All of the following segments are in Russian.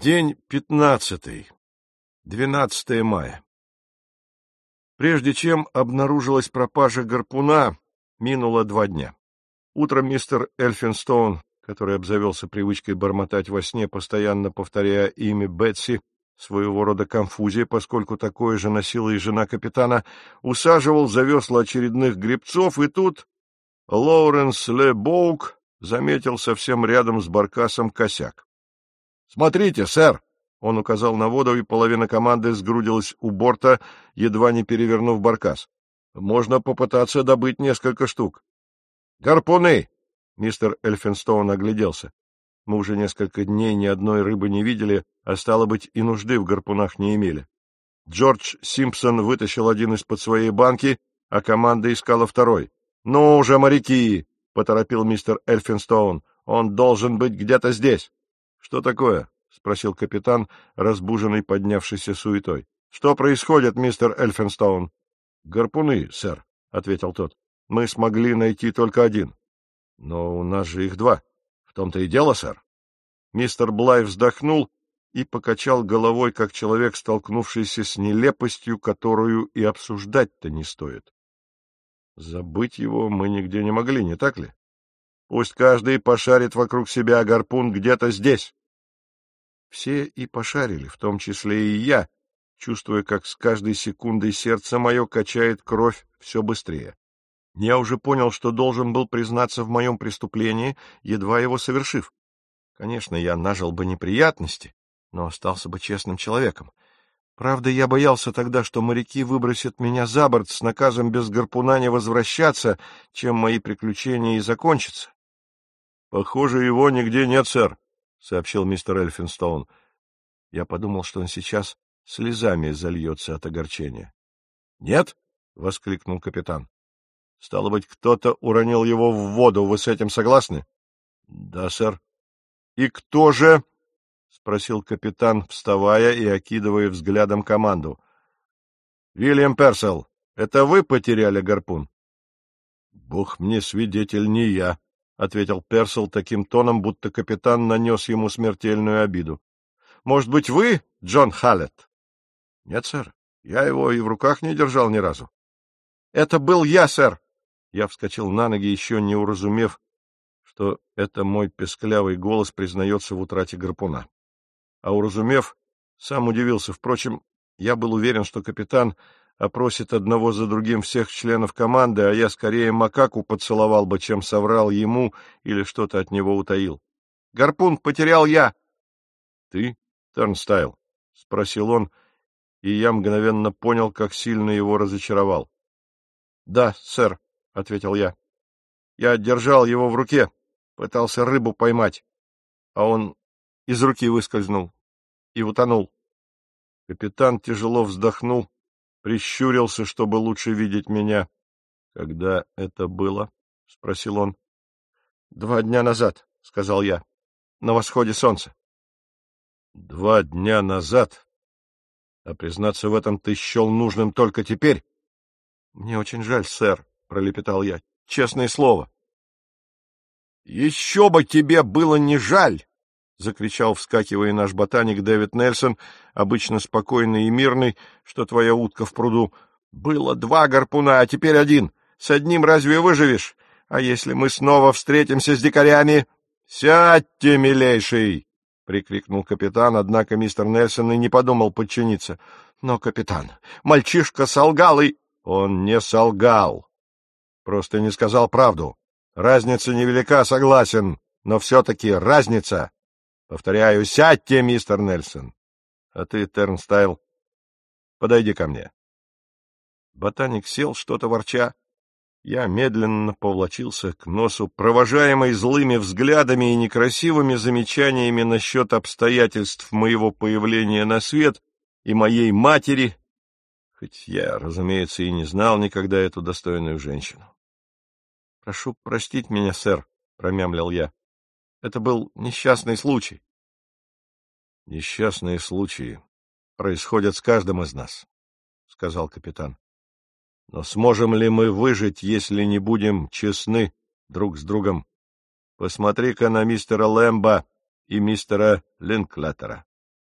День 15. 12 мая. Прежде чем обнаружилась пропажа гарпуна, минуло 2 дня. Утром мистер Эльфинстоун, который обзавелся привычкой бормотать во сне, постоянно повторяя имя Бетси, своего рода конфузия, поскольку такое же носила и жена капитана, усаживал за весла очередных гребцов, и тут Лоуренс Ле Боук заметил совсем рядом с баркасом косяк. — Смотрите, сэр! — он указал на воду, и половина команды сгрудилась у борта, едва не перевернув баркас. — Можно попытаться добыть несколько штук. — Гарпуны! — мистер Эльфинстоун огляделся. Мы уже несколько дней ни одной рыбы не видели, а, стало быть, и нужды в гарпунах не имели. Джордж Симпсон вытащил один из-под своей банки, а команда искала второй. — Ну уже, моряки! — поторопил мистер Эльфинстоун. — Он должен быть где-то здесь. — Что такое? — спросил капитан, разбуженный поднявшейся суетой. — Что происходит, мистер Эльфинстоун? — Гарпуны, сэр, — ответил тот. — Мы смогли найти только один. — Но у нас же их 2. В том-то и дело, сэр. Мистер Блай вздохнул и покачал головой, как человек, столкнувшийся с нелепостью, которую и обсуждать-то не стоит. Забыть его мы нигде не могли, не так ли? Пусть каждый пошарит вокруг себя, а гарпун где-то здесь. Все и пошарили, в том числе и я, чувствуя, как с каждой секундой сердце мое качает кровь все быстрее. Я уже понял, что должен был признаться в моем преступлении, едва его совершив. Конечно, я нажил бы неприятности, но остался бы честным человеком. Правда, я боялся тогда, что моряки выбросят меня за борт с наказом без гарпуна не возвращаться, чем мои приключения и закончатся. — Похоже, его нигде нет, сэр, — сообщил мистер Эльфинстоун. Я подумал, что он сейчас слезами зальется от огорчения. — Нет? — воскликнул капитан. — Стало быть, кто-то уронил его в воду. Вы с этим согласны? — Да, сэр. — И кто же? — спросил капитан, вставая и окидывая взглядом команду. — Вильям Перселл, это вы потеряли гарпун? — Бог мне свидетель, не я, — ответил Перселл таким тоном, будто капитан нанес ему смертельную обиду. — Может быть, вы, Джон Халлетт? — Нет, сэр, я его и в руках не держал ни разу. — Это был я, сэр! Я вскочил на ноги, еще не уразумев, что это мой песклявый голос признается в утрате гарпуна. А уразумев, сам удивился. Впрочем, я был уверен, что капитан опросит одного за другим всех членов команды, а я скорее макаку поцеловал бы, чем соврал ему или что-то от него утаил. — Гарпун потерял я! — Ты, Тернстайл? — спросил он, и я мгновенно понял, как сильно его разочаровал. — Да, сэр, — ответил я. — Я держал его в руке, пытался рыбу поймать, а он из руки выскользнул и утонул. Капитан тяжело вздохнул, прищурился, чтобы лучше видеть меня. — Когда это было? — спросил он. — 2 дня назад, — сказал я, — на восходе солнца. — 2 дня назад? А признаться в этом ты счел нужным только теперь? — Мне очень жаль, сэр, — пролепетал я. — Честное слово. — Еще бы тебе было не жаль! — закричал, вскакивая, наш ботаник Дэвид Нельсон, обычно спокойный и мирный, что твоя утка в пруду. — Было 2 гарпуна, а теперь 1. С одним разве выживешь? А если мы снова встретимся с дикарями? — Сядьте, милейший! — прикрикнул капитан, однако мистер Нельсон и не подумал подчиниться. — Но, капитан, мальчишка солгал и... — Он не солгал. Просто не сказал правду. Разница невелика, согласен, но все-таки разница. Повторяю, сядьте, мистер Нельсон. А ты, Тернстайл, подойди ко мне. Ботаник сел, что-то ворча. Я медленно повлочился к носу, провожаемый злыми взглядами и некрасивыми замечаниями насчет обстоятельств моего появления на свет и моей матери, хоть я, разумеется, и не знал никогда эту достойную женщину. — Прошу простить меня, сэр, — промямлил я. — Это был несчастный случай. — Несчастные случаи происходят с каждым из нас, — сказал капитан. — Но сможем ли мы выжить, если не будем честны друг с другом? Посмотри-ка на мистера Лэмба и мистера Линклетера.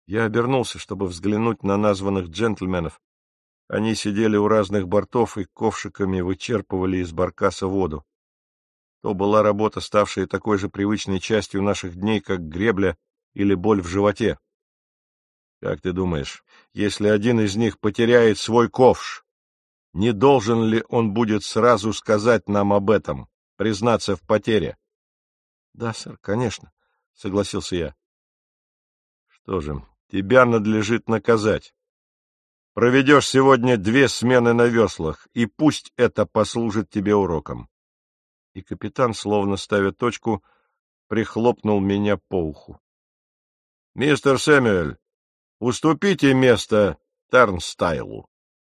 Я обернулся, чтобы взглянуть на названных джентльменов. Они сидели у разных бортов и ковшиками вычерпывали из баркаса воду. То была работа, ставшая такой же привычной частью наших дней, как гребля или боль в животе. Как ты думаешь, если один из них потеряет свой ковш, не должен ли он будет сразу сказать нам об этом, признаться в потере? — Да, сэр, конечно, — согласился я. — Что же, тебя надлежит наказать. Проведешь сегодня 2 смены на веслах, и пусть это послужит тебе уроком. И капитан, словно ставя точку, прихлопнул меня по уху. — Мистер Сэмюэль, уступите место Тернстайлу.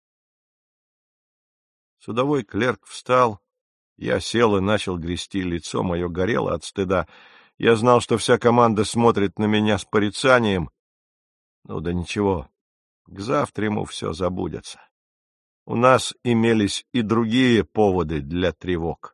Судовой клерк встал, я сел и начал грести, лицо мое горело от стыда. Я знал, что вся команда смотрит на меня с порицанием. Ну да ничего, к завтраму все забудется. У нас имелись и другие поводы для тревог.